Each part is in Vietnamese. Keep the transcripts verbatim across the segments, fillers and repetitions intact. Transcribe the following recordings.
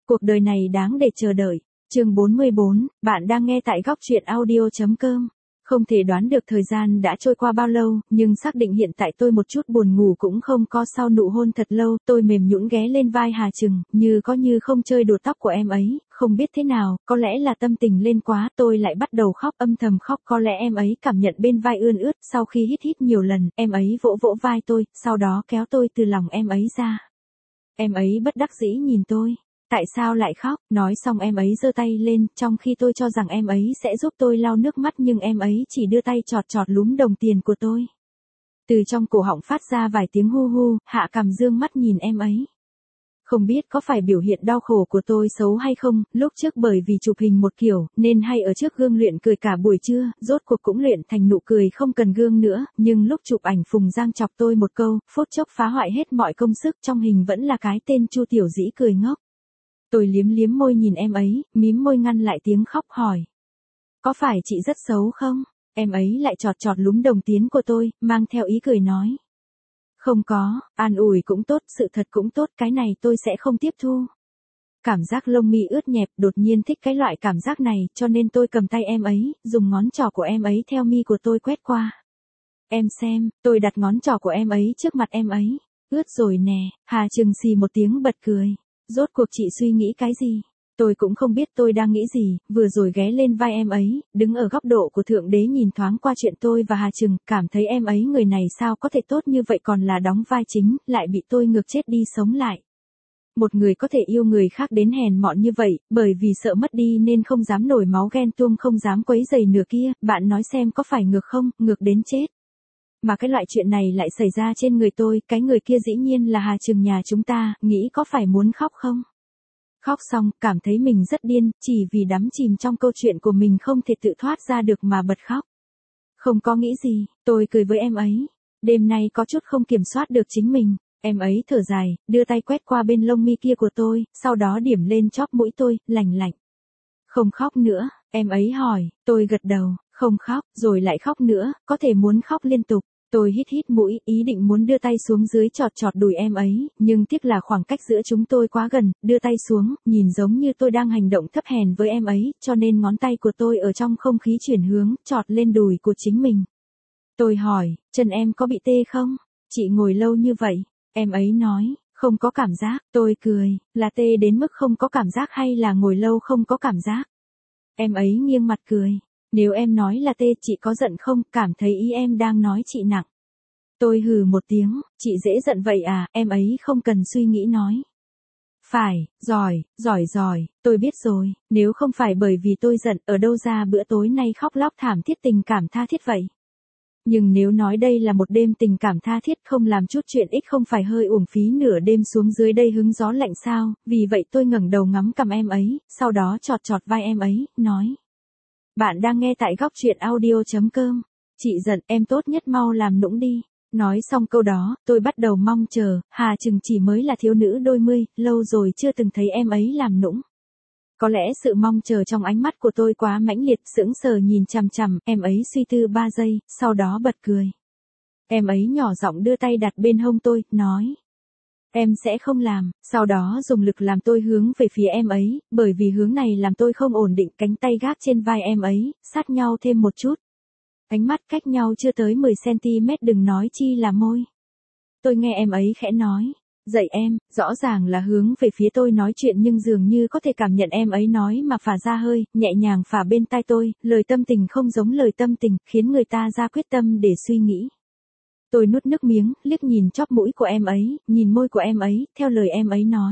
Cuộc đời này đáng để chờ đợi. Chương bốn mươi bốn, bạn đang nghe tại góc truyện audio chấm com. Không thể đoán được thời gian đã trôi qua bao lâu, nhưng xác định hiện tại tôi một chút buồn ngủ cũng không có sau nụ hôn thật lâu, tôi mềm nhũn ghé lên vai Hà Trừng, như có như không chơi đùa tóc của em ấy, không biết thế nào, có lẽ là tâm tình lên quá, tôi lại bắt đầu khóc, âm thầm khóc, có lẽ em ấy cảm nhận bên vai ươn ướt, sau khi hít hít nhiều lần, em ấy vỗ vỗ vai tôi, sau đó kéo tôi từ lòng em ấy ra. Em ấy bất đắc dĩ nhìn tôi. Tại sao lại khóc? Nói xong em ấy giơ tay lên, trong khi tôi cho rằng em ấy sẽ giúp tôi lau nước mắt nhưng em ấy chỉ đưa tay chọt chọt lúm đồng tiền của tôi. Từ trong cổ họng phát ra vài tiếng hu hu, hạ cằm dương mắt nhìn em ấy. Không biết có phải biểu hiện đau khổ của tôi xấu hay không, lúc trước bởi vì chụp hình một kiểu, nên hay ở trước gương luyện cười cả buổi trưa, rốt cuộc cũng luyện thành nụ cười không cần gương nữa, nhưng lúc chụp ảnh Phùng Giang chọc tôi một câu, phút chốc phá hoại hết mọi công sức, trong hình vẫn là cái tên Chu Tiểu Dĩ cười ngốc. Tôi liếm liếm môi nhìn em ấy, mím môi ngăn lại tiếng khóc hỏi. Có phải chị rất xấu không? Em ấy lại chọt chọt lúm đồng tiến của tôi, mang theo ý cười nói. Không có, an ủi cũng tốt, sự thật cũng tốt, cái này tôi sẽ không tiếp thu. Cảm giác lông mi ướt nhẹp, đột nhiên thích cái loại cảm giác này, cho nên tôi cầm tay em ấy, dùng ngón trỏ của em ấy theo mi của tôi quét qua. Em xem, tôi đặt ngón trỏ của em ấy trước mặt em ấy. Ướt rồi nè, Hà Trừng xì một tiếng bật cười. Rốt cuộc chị suy nghĩ cái gì? Tôi cũng không biết tôi đang nghĩ gì, vừa rồi ghé lên vai em ấy, đứng ở góc độ của thượng đế nhìn thoáng qua chuyện tôi và Hà Trừng, cảm thấy em ấy người này sao có thể tốt như vậy còn là đóng vai chính, lại bị tôi ngược chết đi sống lại. Một người có thể yêu người khác đến hèn mọn như vậy, bởi vì sợ mất đi nên không dám nổi máu ghen tuông, không dám quấy rầy nửa kia, bạn nói xem có phải ngược không, ngược đến chết. Mà cái loại chuyện này lại xảy ra trên người tôi, cái người kia dĩ nhiên là Hà Trừng nhà chúng ta, nghĩ có phải muốn khóc không? Khóc xong, cảm thấy mình rất điên, chỉ vì đắm chìm trong câu chuyện của mình không thể tự thoát ra được mà bật khóc. Không có nghĩ gì, tôi cười với em ấy. Đêm nay có chút không kiểm soát được chính mình. Em ấy thở dài, đưa tay quét qua bên lông mi kia của tôi, sau đó điểm lên chóp mũi tôi, lành lạnh. Không khóc nữa, em ấy hỏi, tôi gật đầu, không khóc, rồi lại khóc nữa, có thể muốn khóc liên tục. Tôi hít hít mũi, ý định muốn đưa tay xuống dưới chọt chọt đùi em ấy, nhưng tiếc là khoảng cách giữa chúng tôi quá gần, đưa tay xuống, nhìn giống như tôi đang hành động thấp hèn với em ấy, cho nên ngón tay của tôi ở trong không khí chuyển hướng, chọt lên đùi của chính mình. Tôi hỏi, chân em có bị tê không? Chị ngồi lâu như vậy, em ấy nói, không có cảm giác, tôi cười, là tê đến mức không có cảm giác hay là ngồi lâu không có cảm giác? Em ấy nghiêng mặt cười. Nếu em nói là tê, chị có giận không, cảm thấy ý em đang nói chị nặng. Tôi hừ một tiếng, chị dễ giận vậy à, em ấy không cần suy nghĩ nói. Phải, giỏi, giỏi giỏi, tôi biết rồi, nếu không phải bởi vì tôi giận, ở đâu ra bữa tối nay khóc lóc thảm thiết tình cảm tha thiết vậy. Nhưng nếu nói đây là một đêm tình cảm tha thiết không làm chút chuyện ích không phải hơi uổng phí nửa đêm xuống dưới đây hứng gió lạnh sao, vì vậy tôi ngẩng đầu ngắm cằm em ấy, sau đó chọt chọt vai em ấy, nói. Bạn đang nghe tại góc truyện audio chấm com. Chị giận, em tốt nhất mau làm nũng đi. Nói xong câu đó, tôi bắt đầu mong chờ, Hà Trừng chỉ mới là thiếu nữ đôi mươi, lâu rồi chưa từng thấy em ấy làm nũng. Có lẽ sự mong chờ trong ánh mắt của tôi quá mãnh liệt, sững sờ nhìn chằm chằm, em ấy suy tư ba giây, sau đó bật cười. Em ấy nhỏ giọng đưa tay đặt bên hông tôi, nói. Em sẽ không làm, sau đó dùng lực làm tôi hướng về phía em ấy, bởi vì hướng này làm tôi không ổn định, cánh tay gác trên vai em ấy, sát nhau thêm một chút. Ánh mắt cách nhau chưa tới mười xăng-ti-mét đừng nói chi là môi. Tôi nghe em ấy khẽ nói, dậy em, rõ ràng là hướng về phía tôi nói chuyện nhưng dường như có thể cảm nhận em ấy nói mà phả ra hơi, nhẹ nhàng phả bên tai tôi, lời tâm tình không giống lời tâm tình, khiến người ta ra quyết tâm để suy nghĩ. Tôi nuốt nước miếng, liếc nhìn chóp mũi của em ấy, nhìn môi của em ấy, theo lời em ấy nói.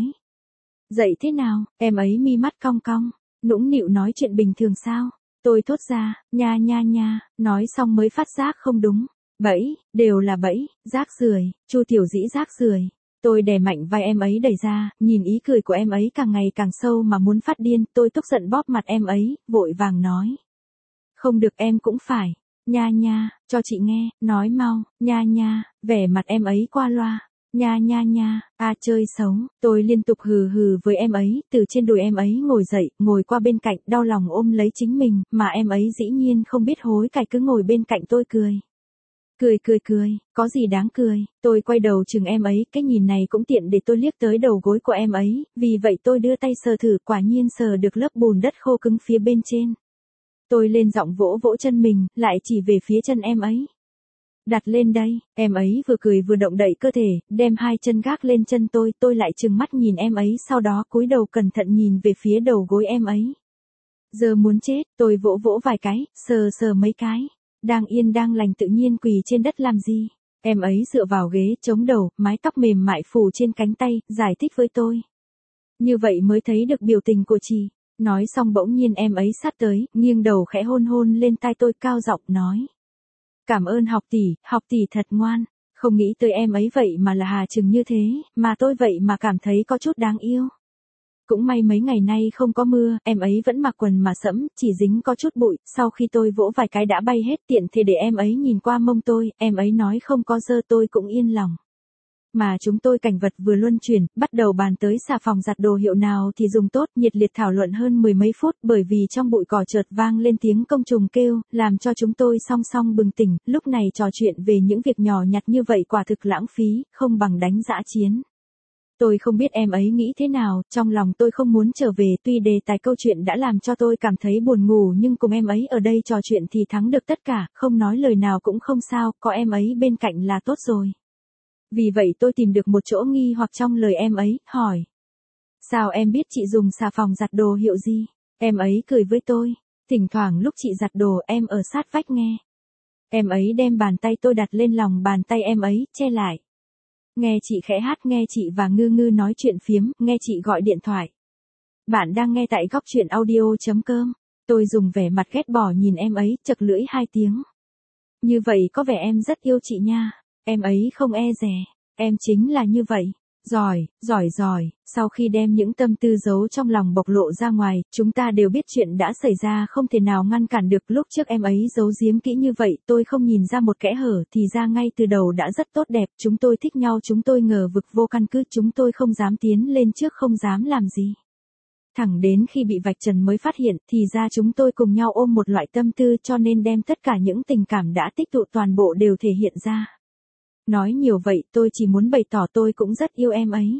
Dậy thế nào, em ấy mi mắt cong cong, nũng nịu nói chuyện bình thường sao? Tôi thốt ra, nha nha nha, nói xong mới phát giác không đúng. Bẫy, đều là bẫy, rác rưởi, Chu Tiểu Dĩ rác rưởi. Tôi đè mạnh vai em ấy đẩy ra, nhìn ý cười của em ấy càng ngày càng sâu mà muốn phát điên, tôi tức giận bóp mặt em ấy, vội vàng nói. Không được em cũng phải. Nha nha, cho chị nghe, nói mau, nha nha, vẻ mặt em ấy qua loa. Nha nha nha, a chơi xấu, tôi liên tục hừ hừ với em ấy, từ trên đùi em ấy ngồi dậy, ngồi qua bên cạnh, đau lòng ôm lấy chính mình, mà em ấy dĩ nhiên không biết hối cải cứ ngồi bên cạnh tôi cười. Cười cười cười, có gì đáng cười, tôi quay đầu chừng em ấy, cái nhìn này cũng tiện để tôi liếc tới đầu gối của em ấy, vì vậy tôi đưa tay sờ thử, quả nhiên sờ được lớp bùn đất khô cứng phía bên trên. Tôi lên giọng vỗ vỗ chân mình, lại chỉ về phía chân em ấy. Đặt lên đây, em ấy vừa cười vừa động đậy cơ thể, đem hai chân gác lên chân tôi, tôi lại trừng mắt nhìn em ấy, sau đó cúi đầu cẩn thận nhìn về phía đầu gối em ấy. Giờ muốn chết, tôi vỗ vỗ vài cái, sờ sờ mấy cái. Đang yên đang lành tự nhiên quỳ trên đất làm gì? Em ấy dựa vào ghế, chống đầu, mái tóc mềm mại phủ trên cánh tay, giải thích với tôi. Như vậy mới thấy được biểu tình của chị. Nói xong bỗng nhiên em ấy sát tới, nghiêng đầu khẽ hôn hôn lên tai tôi, cao giọng nói. Cảm ơn học tỷ, học tỷ thật ngoan. Không nghĩ tới em ấy vậy mà là hà trừng như thế, mà tôi vậy mà cảm thấy có chút đáng yêu. Cũng may mấy ngày nay không có mưa, em ấy vẫn mặc quần mà sẫm, chỉ dính có chút bụi, sau khi tôi vỗ vài cái đã bay hết, tiện thì để em ấy nhìn qua mông tôi, em ấy nói không có dơ, tôi cũng yên lòng. Mà chúng tôi cảnh vật vừa luân chuyển, bắt đầu bàn tới xà phòng giặt đồ hiệu nào thì dùng tốt, nhiệt liệt thảo luận hơn mười mấy phút, bởi vì trong bụi cỏ chợt vang lên tiếng côn trùng kêu, làm cho chúng tôi song song bừng tỉnh, lúc này trò chuyện về những việc nhỏ nhặt như vậy quả thực lãng phí, không bằng đánh dã chiến. Tôi không biết em ấy nghĩ thế nào, trong lòng tôi không muốn trở về, tuy đề tài câu chuyện đã làm cho tôi cảm thấy buồn ngủ, nhưng cùng em ấy ở đây trò chuyện thì thắng được tất cả, không nói lời nào cũng không sao, có em ấy bên cạnh là tốt rồi. Vì vậy tôi tìm được một chỗ nghi hoặc trong lời em ấy, hỏi. Sao em biết chị dùng xà phòng giặt đồ hiệu gì? Em ấy cười với tôi, thỉnh thoảng lúc chị giặt đồ em ở sát vách nghe. Em ấy đem bàn tay tôi đặt lên lòng bàn tay em ấy, che lại. Nghe chị khẽ hát, nghe chị và Ngư Ngư nói chuyện phiếm, nghe chị gọi điện thoại. Bạn đang nghe tại góc truyện audio chấm com. Tôi dùng vẻ mặt ghét bỏ nhìn em ấy, chật lưỡi hai tiếng. Như vậy có vẻ em rất yêu chị nha. Em ấy không e dè. Em chính là như vậy. Giỏi, giỏi giỏi. Sau khi đem những tâm tư giấu trong lòng bộc lộ ra ngoài, chúng ta đều biết chuyện đã xảy ra không thể nào ngăn cản được. Lúc trước em ấy giấu giếm kỹ như vậy, tôi không nhìn ra một kẽ hở, thì ra ngay từ đầu đã rất tốt đẹp. Chúng tôi thích nhau, chúng tôi ngờ vực vô căn cứ, chúng tôi không dám tiến lên trước, không dám làm gì. Thẳng đến khi bị vạch trần mới phát hiện, thì ra chúng tôi cùng nhau ôm một loại tâm tư, cho nên đem tất cả những tình cảm đã tích tụ toàn bộ đều thể hiện ra. Nói nhiều vậy, tôi chỉ muốn bày tỏ tôi cũng rất yêu em ấy.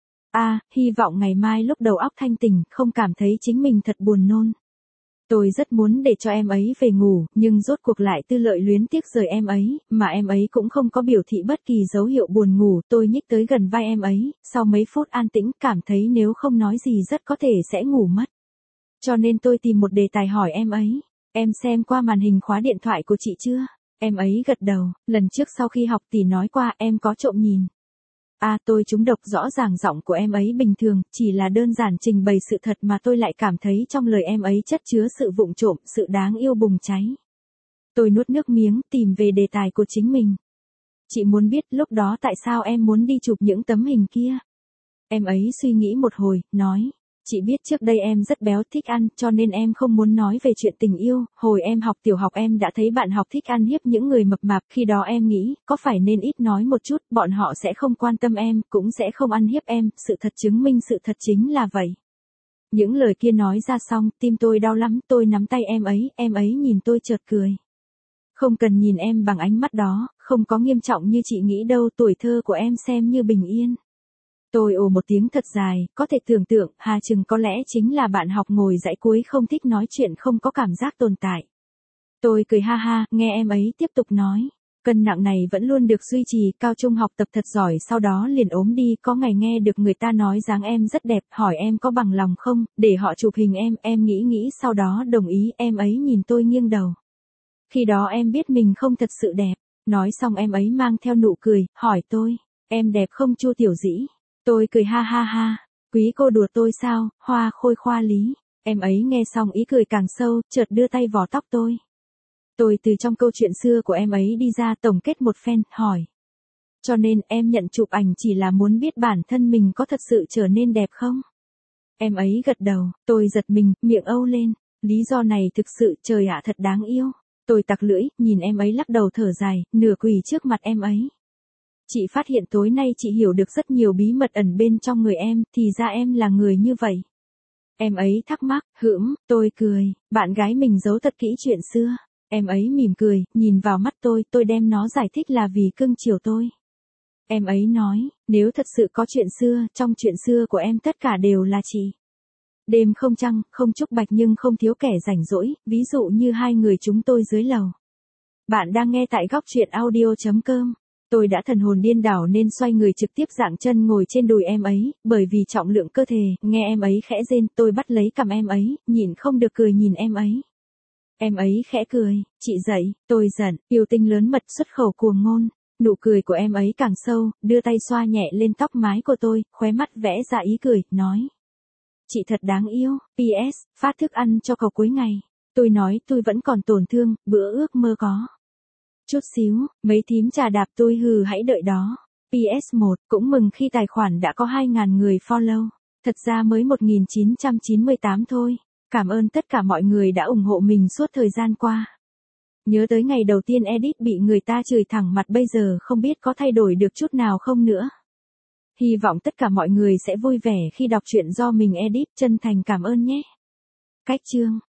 À, hy vọng ngày mai lúc đầu óc thanh tỉnh, không cảm thấy chính mình thật buồn nôn. Tôi rất muốn để cho em ấy về ngủ, nhưng rốt cuộc lại tư lợi luyến tiếc rời em ấy, mà em ấy cũng không có biểu thị bất kỳ dấu hiệu buồn ngủ. Tôi nhích tới gần vai em ấy, sau mấy phút an tĩnh cảm thấy nếu không nói gì rất có thể sẽ ngủ mất. Cho nên tôi tìm một đề tài hỏi em ấy, em xem qua màn hình khóa điện thoại của chị chưa? Em ấy gật đầu, lần trước sau khi học tỷ nói qua em có trộm nhìn. À, tôi trúng độc, rõ ràng giọng của em ấy bình thường, chỉ là đơn giản trình bày sự thật mà tôi lại cảm thấy trong lời em ấy chất chứa sự vụng trộm, sự đáng yêu bùng cháy. Tôi nuốt nước miếng, tìm về đề tài của chính mình. Chị muốn biết lúc đó tại sao em muốn đi chụp những tấm hình kia? Em ấy suy nghĩ một hồi, nói. Chị biết trước đây em rất béo, thích ăn, cho nên em không muốn nói về chuyện tình yêu. Hồi em học tiểu học em đã thấy bạn học thích ăn hiếp những người mập mạp. Khi đó em nghĩ, có phải nên ít nói một chút, bọn họ sẽ không quan tâm em, cũng sẽ không ăn hiếp em. Sự thật chứng minh sự thật chính là vậy. Những lời kia nói ra xong, tim tôi đau lắm, tôi nắm tay em ấy, em ấy nhìn tôi chợt cười. Không cần nhìn em bằng ánh mắt đó, không có nghiêm trọng như chị nghĩ đâu, tuổi thơ của em xem như bình yên. Tôi ồ một tiếng thật dài, có thể tưởng tượng, Hà Trừng có lẽ chính là bạn học ngồi dãy cuối không thích nói chuyện, không có cảm giác tồn tại. Tôi cười ha ha, nghe em ấy tiếp tục nói. Cân nặng này vẫn luôn được duy trì, cao trung học tập thật giỏi, sau đó liền ốm đi, có ngày nghe được người ta nói dáng em rất đẹp, hỏi em có bằng lòng không, để họ chụp hình em, em nghĩ nghĩ sau đó đồng ý, em ấy nhìn tôi nghiêng đầu. Khi đó em biết mình không thật sự đẹp, nói xong em ấy mang theo nụ cười, hỏi tôi, em đẹp không Chu Tiểu Dĩ? Tôi cười ha ha ha, quý cô đùa tôi sao, hoa khôi khoa lý. Em ấy nghe xong ý cười càng sâu, chợt đưa tay vò tóc tôi. Tôi từ trong câu chuyện xưa của em ấy đi ra tổng kết một phen, hỏi. Cho nên em nhận chụp ảnh chỉ là muốn biết bản thân mình có thật sự trở nên đẹp không? Em ấy gật đầu, tôi giật mình, miệng âu lên. Lý do này thực sự trời ạ thật đáng yêu. Tôi tặc lưỡi, nhìn em ấy lắc đầu thở dài, nửa quỳ trước mặt em ấy. Chị phát hiện tối nay chị hiểu được rất nhiều bí mật ẩn bên trong người em, thì ra em là người như vậy. Em ấy thắc mắc, hửm, tôi cười, bạn gái mình giấu thật kỹ chuyện xưa. Em ấy mỉm cười, nhìn vào mắt tôi, tôi đem nó giải thích là vì cưng chiều tôi. Em ấy nói, nếu thật sự có chuyện xưa, trong chuyện xưa của em tất cả đều là chị. Đêm không trăng, không trúc bạch nhưng không thiếu kẻ rảnh rỗi, ví dụ như hai người chúng tôi dưới lầu. Bạn đang nghe tại góc truyện audio.com. Tôi đã thần hồn điên đảo nên xoay người trực tiếp dạng chân ngồi trên đùi em ấy, bởi vì trọng lượng cơ thể, nghe em ấy khẽ rên, tôi bắt lấy cằm em ấy, nhịn không được cười nhìn em ấy. Em ấy khẽ cười, chị dậy, tôi giận, yêu tinh lớn mật xuất khẩu cuồng ngôn. Nụ cười của em ấy càng sâu, đưa tay xoa nhẹ lên tóc mái của tôi, khóe mắt vẽ ra ý cười, nói. Chị thật đáng yêu, pê ét, phát thức ăn cho cậu cuối ngày. Tôi nói tôi vẫn còn tổn thương, bữa ước mơ có. Chút xíu, mấy thím trà đạp tôi hừ hãy đợi đó. pê ét một, cũng mừng khi tài khoản đã có hai nghìn người follow. Thật ra mới một nghìn chín trăm chín mươi tám thôi. Cảm ơn tất cả mọi người đã ủng hộ mình suốt thời gian qua. Nhớ tới ngày đầu tiên edit bị người ta chửi thẳng mặt bây giờ không biết có thay đổi được chút nào không nữa. Hy vọng tất cả mọi người sẽ vui vẻ khi đọc truyện do mình edit, chân thành cảm ơn nhé. Cách chương